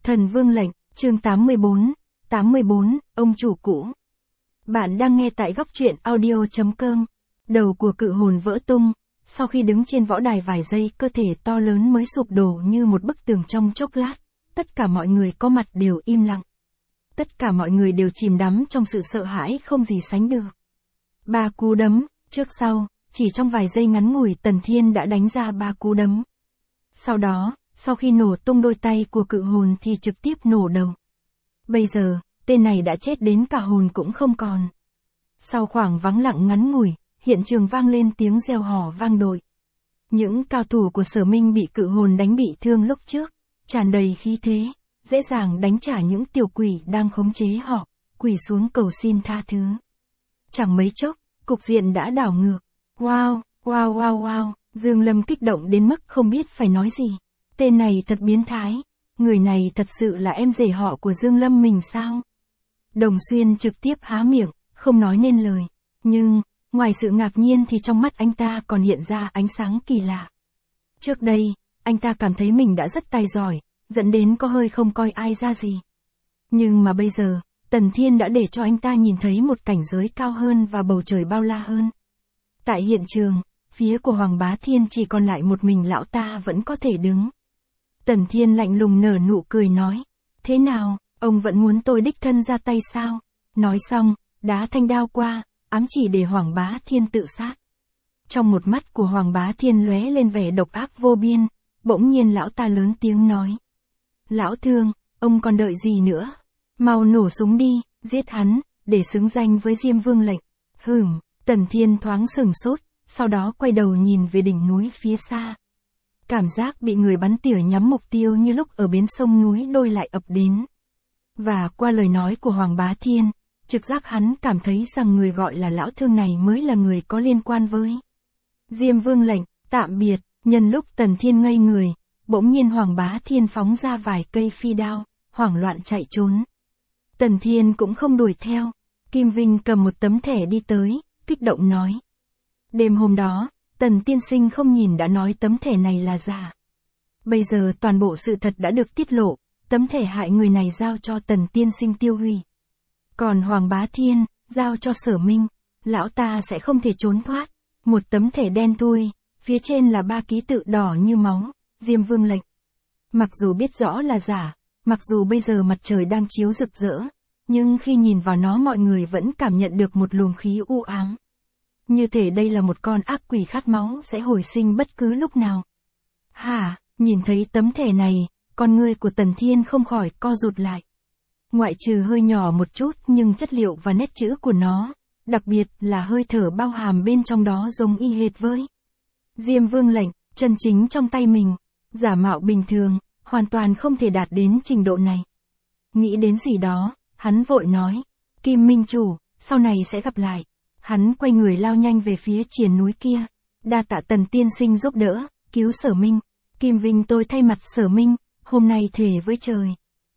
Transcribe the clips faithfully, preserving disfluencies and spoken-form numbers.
Thần Vương lệnh, chương tám mươi bốn, tám mươi bốn, ông chủ cũ. Bạn đang nghe tại góc truyện audio.com. Đầu của cự hồn vỡ tung, sau khi đứng trên võ đài vài giây cơ thể to lớn mới sụp đổ như một bức tường trong chốc lát, tất cả mọi người có mặt đều im lặng. Tất cả mọi người đều chìm đắm trong sự sợ hãi không gì sánh được. Ba cú đấm, trước sau, chỉ trong vài giây ngắn ngủi Tần Thiên đã đánh ra ba cú đấm. Sau đó, sau khi nổ tung đôi tay của cự hồn thì trực tiếp nổ đầu. Bây giờ, tên này đã chết đến cả hồn cũng không còn. Sau khoảng vắng lặng ngắn ngủi, hiện trường vang lên tiếng reo hò vang dội. Những cao thủ của Sở Minh bị cự hồn đánh bị thương lúc trước, tràn đầy khí thế, dễ dàng đánh trả những tiểu quỷ đang khống chế họ, quỳ xuống cầu xin tha thứ. Chẳng mấy chốc, cục diện đã đảo ngược. Wow, wow wow wow, Dương Lâm kích động đến mức không biết phải nói gì. Tên này thật biến thái, người này thật sự là em rể họ của Dương Lâm mình sao? Đồng Xuyên trực tiếp há miệng, không nói nên lời. Nhưng, ngoài sự ngạc nhiên thì trong mắt anh ta còn hiện ra ánh sáng kỳ lạ. Trước đây, anh ta cảm thấy mình đã rất tài giỏi, dẫn đến có hơi không coi ai ra gì. Nhưng mà bây giờ, Tần Thiên đã để cho anh ta nhìn thấy một cảnh giới cao hơn và bầu trời bao la hơn. Tại hiện trường, phía của Hoàng Bá Thiên chỉ còn lại một mình lão ta vẫn có thể đứng. Tần Thiên lạnh lùng nở nụ cười nói, thế nào, ông vẫn muốn tôi đích thân ra tay sao? Nói xong, đá thanh đao qua, ám chỉ để Hoàng Bá Thiên tự sát. Trong một mắt của Hoàng Bá Thiên lóe lên vẻ độc ác vô biên, bỗng nhiên lão ta lớn tiếng nói. Lão Thương, ông còn đợi gì nữa? Mau nổ súng đi, giết hắn, để xứng danh với Diêm Vương lệnh. Hửm, Tần Thiên thoáng sừng sốt, sau đó quay đầu nhìn về đỉnh núi phía xa. Cảm giác bị người bắn tỉa nhắm mục tiêu như lúc ở bến sông núi đôi lại ập đến. Và qua lời nói của Hoàng Bá Thiên, trực giác hắn cảm thấy rằng người gọi là lão thương này mới là người có liên quan với Diêm Vương lệnh. Tạm biệt, nhân lúc Tần Thiên ngây người, bỗng nhiên Hoàng Bá Thiên phóng ra vài cây phi đao, hoảng loạn chạy trốn. Tần Thiên cũng không đuổi theo. Kim Vinh cầm một tấm thẻ đi tới, kích động nói. Đêm hôm đó, Tần tiên sinh không nhìn đã nói tấm thẻ này là giả. Bây giờ toàn bộ sự thật đã được tiết lộ, tấm thẻ hại người này giao cho Tần tiên sinh tiêu hủy. Còn Hoàng Bá Thiên, giao cho Sở Minh, lão ta sẽ không thể trốn thoát. Một tấm thẻ đen thui, phía trên là ba ký tự đỏ như máu, Diêm Vương lệnh. Mặc dù biết rõ là giả, mặc dù bây giờ mặt trời đang chiếu rực rỡ, nhưng khi nhìn vào nó mọi người vẫn cảm nhận được một luồng khí u ám. Như thể đây là một con ác quỷ khát máu sẽ hồi sinh bất cứ lúc nào. Hả, nhìn thấy tấm thẻ này, con ngươi của Tần Thiên không khỏi co rụt lại. Ngoại trừ hơi nhỏ một chút nhưng chất liệu và nét chữ của nó, đặc biệt là hơi thở bao hàm bên trong đó giống y hệt với Diêm Vương lệnh, chân chính trong tay mình, giả mạo bình thường, hoàn toàn không thể đạt đến trình độ này. Nghĩ đến gì đó, hắn vội nói, Kim Minh Chủ, sau này sẽ gặp lại. Hắn quay người lao nhanh về phía triền núi kia. Đa tạ Tần tiên sinh giúp đỡ, cứu Sở Minh. Kim Vinh tôi thay mặt Sở Minh, hôm nay thề với trời.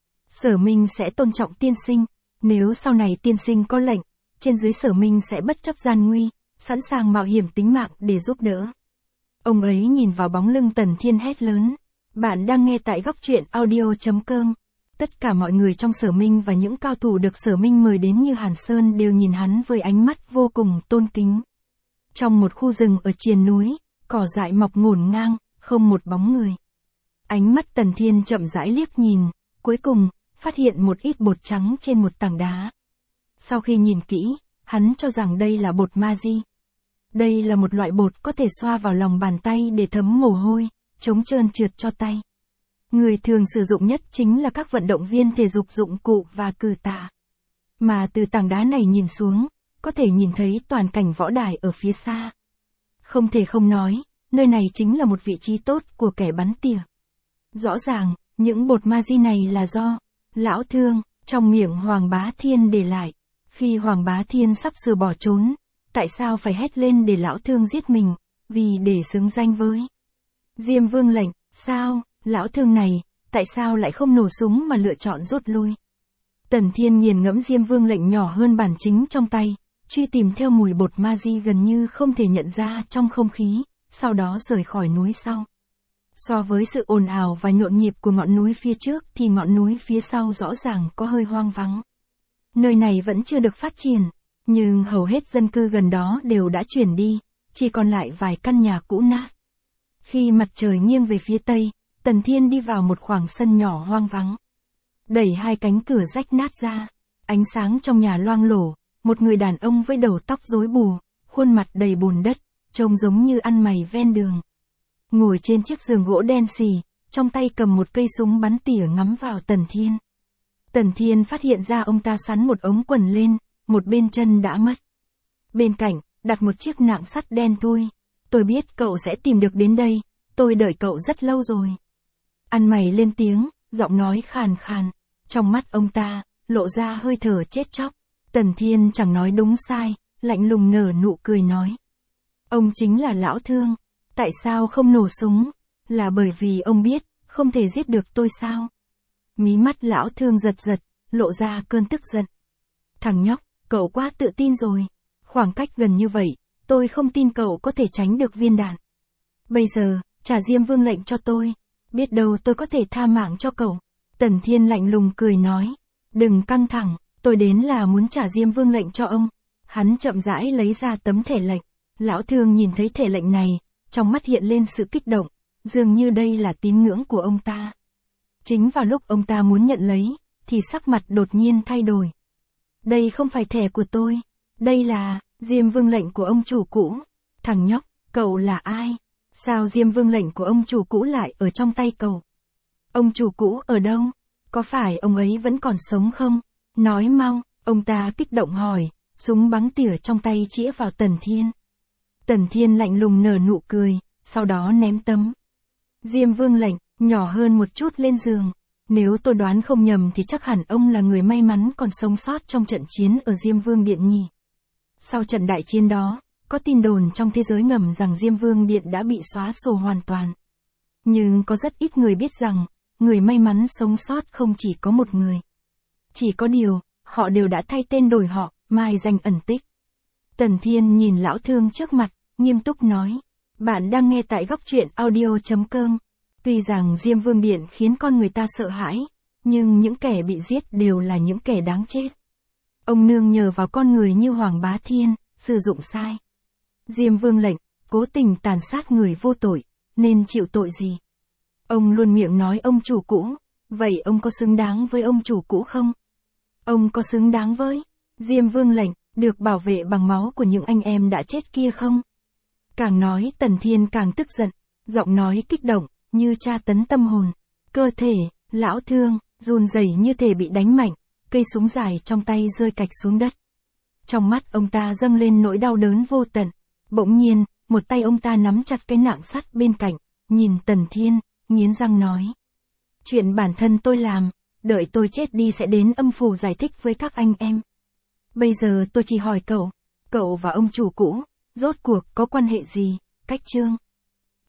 Sở Minh sẽ tôn trọng tiên sinh. Nếu sau này tiên sinh có lệnh, trên dưới Sở Minh sẽ bất chấp gian nguy, sẵn sàng mạo hiểm tính mạng để giúp đỡ. Ông ấy nhìn vào bóng lưng Tần Thiên hét lớn. Bạn đang nghe tại góc truyện audio.com. Tất cả mọi người trong Sở Minh và những cao thủ được Sở Minh mời đến như Hàn Sơn đều nhìn hắn với ánh mắt vô cùng tôn kính. Trong một khu rừng ở triền núi, cỏ dại mọc ngổn ngang, không một bóng người. Ánh mắt Tần Thiên chậm rãi liếc nhìn, cuối cùng, phát hiện một ít bột trắng trên một tảng đá. Sau khi nhìn kỹ, hắn cho rằng đây là bột Magi. Đây là một loại bột có thể xoa vào lòng bàn tay để thấm mồ hôi, chống trơn trượt cho tay. Người thường sử dụng nhất chính là các vận động viên thể dục dụng cụ và cử tạ. Mà từ tảng đá này nhìn xuống, có thể nhìn thấy toàn cảnh võ đài ở phía xa. Không thể không nói, nơi này chính là một vị trí tốt của kẻ bắn tỉa. Rõ ràng, những bột Magi này là do lão thương trong miệng Hoàng Bá Thiên để lại. Khi Hoàng Bá Thiên sắp sửa bỏ trốn, tại sao phải hét lên để lão thương giết mình, vì để xứng danh với Diêm Vương lệnh, sao? Lão thương này, tại sao lại không nổ súng mà lựa chọn rút lui? Tần Thiên nghiền ngẫm Diêm Vương lệnh nhỏ hơn bản chính trong tay, truy tìm theo mùi bột Magi gần như không thể nhận ra trong không khí, sau đó rời khỏi núi sau. So với sự ồn ào và nhộn nhịp của ngọn núi phía trước thì ngọn núi phía sau rõ ràng có hơi hoang vắng. Nơi này vẫn chưa được phát triển, nhưng hầu hết dân cư gần đó đều đã chuyển đi, chỉ còn lại vài căn nhà cũ nát. Khi mặt trời nghiêng về phía tây, Tần Thiên đi vào một khoảng sân nhỏ hoang vắng. Đẩy hai cánh cửa rách nát ra, ánh sáng trong nhà loang lổ, một người đàn ông với đầu tóc rối bù, khuôn mặt đầy bùn đất, trông giống như ăn mày ven đường. Ngồi trên chiếc giường gỗ đen xì, trong tay cầm một cây súng bắn tỉa ngắm vào Tần Thiên. Tần Thiên phát hiện ra ông ta sắn một ống quần lên, một bên chân đã mất. Bên cạnh, đặt một chiếc nạng sắt đen thui. Tôi biết cậu sẽ tìm được đến đây, tôi đợi cậu rất lâu rồi. Ăn mày lên tiếng, giọng nói khàn khàn. Trong mắt ông ta, lộ ra hơi thở chết chóc. Tần Thiên chẳng nói đúng sai, lạnh lùng nở nụ cười nói. Ông chính là Lão Thương, tại sao không nổ súng? Là bởi vì ông biết, không thể giết được tôi sao? Mí mắt Lão Thương giật giật, lộ ra cơn tức giận. Thằng nhóc, cậu quá tự tin rồi. Khoảng cách gần như vậy, tôi không tin cậu có thể tránh được viên đạn. Bây giờ, trả Diêm Vương lệnh cho tôi. Biết đâu tôi có thể tha mạng cho cậu. Tần Thiên lạnh lùng cười nói. Đừng căng thẳng, tôi đến là muốn trả Diêm Vương lệnh cho ông. Hắn chậm rãi lấy ra tấm thẻ lệnh. Lão Thương nhìn thấy thẻ lệnh này, trong mắt hiện lên sự kích động, dường như đây là tín ngưỡng của ông ta. Chính vào lúc ông ta muốn nhận lấy, thì sắc mặt đột nhiên thay đổi. Đây không phải thẻ của tôi, đây là Diêm Vương lệnh của ông chủ cũ. Thằng nhóc, cậu là ai? Sao Diêm Vương lệnh của ông chủ cũ lại ở trong tay cậu? Ông chủ cũ ở đâu? Có phải ông ấy vẫn còn sống không? Nói mau, ông ta kích động hỏi, súng bắn tỉa trong tay chĩa vào Tần Thiên. Tần Thiên lạnh lùng nở nụ cười, sau đó ném tấm Diêm Vương lệnh, nhỏ hơn một chút lên giường. Nếu tôi đoán không nhầm thì chắc hẳn ông là người may mắn còn sống sót trong trận chiến ở Diêm Vương Điện nhỉ. Sau trận đại chiến đó, có tin đồn trong thế giới ngầm rằng Diêm Vương Điện đã bị xóa sổ hoàn toàn. Nhưng có rất ít người biết rằng, người may mắn sống sót không chỉ có một người. Chỉ có điều, họ đều đã thay tên đổi họ, mai danh ẩn tích. Tần Thiên nhìn Lão Thương trước mặt, nghiêm túc nói. Bạn đang nghe tại góc truyện audio chấm com. Tuy rằng Diêm Vương Điện khiến con người ta sợ hãi, nhưng những kẻ bị giết đều là những kẻ đáng chết. Ông nương nhờ vào con người như Hoàng Bá Thiên, sử dụng sai Diêm Vương lệnh, cố tình tàn sát người vô tội, nên chịu tội gì? Ông luôn miệng nói ông chủ cũ, vậy ông có xứng đáng với ông chủ cũ không? Ông có xứng đáng với Diêm Vương lệnh, được bảo vệ bằng máu của những anh em đã chết kia không? Càng nói Tần Thiên càng tức giận, giọng nói kích động, như tra tấn tâm hồn. Cơ thể, Lão Thương, run rẩy như thể bị đánh mạnh, cây súng dài trong tay rơi cạch xuống đất. Trong mắt ông ta dâng lên nỗi đau đớn vô tận. Bỗng nhiên, một tay ông ta nắm chặt cái nạng sắt bên cạnh, nhìn Tần Thiên, nghiến răng nói. Chuyện bản thân tôi làm, đợi tôi chết đi sẽ đến âm phủ giải thích với các anh em. Bây giờ tôi chỉ hỏi cậu, cậu và ông chủ cũ, rốt cuộc có quan hệ gì? Cách chương